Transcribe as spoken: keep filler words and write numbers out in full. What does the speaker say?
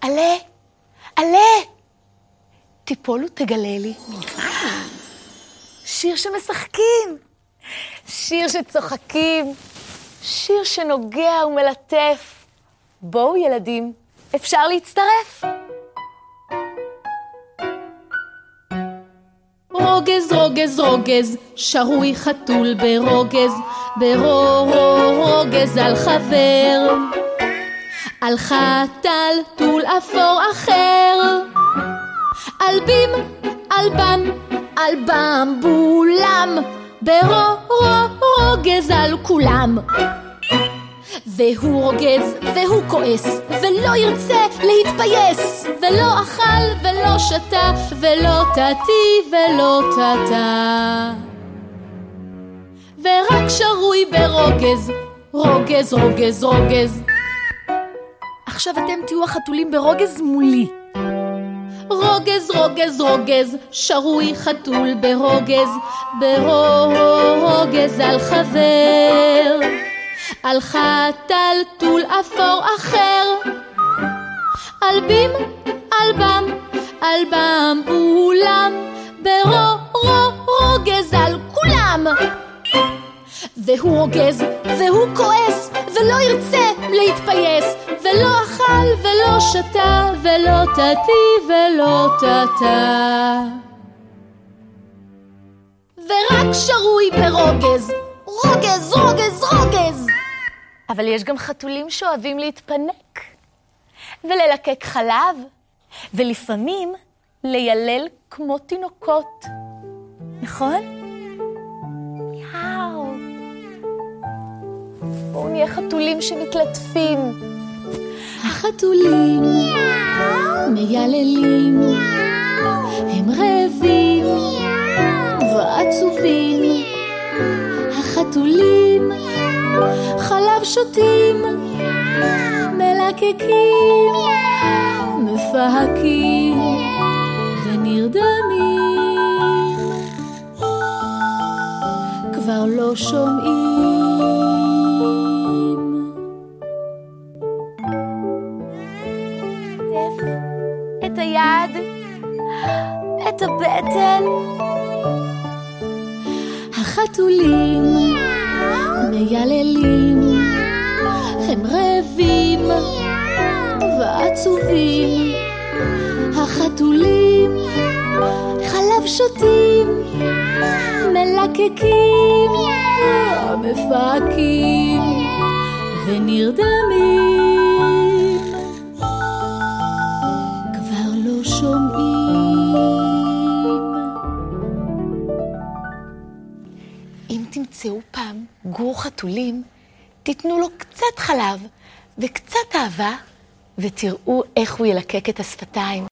עלה, עלה, תיפול ותגלה לי. שיר שמשחקים, שיר שצוחקים, שיר שנוגע ומלטף. בואו ילדים, אפשר להצטרף. רוגז, רוגז, רוגז, שרוי חתול ברוגז, ברוגז על חבר. על חתל תול אפור אחר, על בים, על בם, על במבולם, ברוגז על כולם. והוא רוגז והוא כועס ולא ירצה להתפייס, ולא אכל ולא שתה ולא תתי ולא תתה, ורק שרוי ברוגז, רוגז, רוגז, רוגז. עכשיו אתם תהיו החתולים ברוגז מולי. רוגז, רוגז, רוגז, שרוי חתול ברוגז, ברוגז על חבר. על חתל תול אפור אחר, על בים, על בם, על במבולם, ברוגז על כולם. והוא רוגז והוא כועס ולא ירצה להתפייס, ולא אכל ולא שתה ולא תתי ולא תתה, ורק שרוי ברוגז, רוגז, רוגז, רוגז. אבל יש גם חתולים שאוהבים להתפנק וללקק חלב, ולפעמים לילל כמו תינוקות, נכון? יאו. בואו נהיה חתולים שמתלטפים. החתולים מייללים, הם רעבים ועצובים. החתולים חלב שותים, מלקקים, מפהקים ונרדמים, כבר לא שומעים. את היד, את הבטן. החתולים מייללים, הם רעבים ועצובים. החתולים חלב שותים, מלקקים, מפהקים ונרדמים, כבר לא שומעים. אם תמצאו פעם גור חתולים, תיתנו לו קצת חלב וקצת אהבה, ותראו איך הוא ילקק את השפתיים.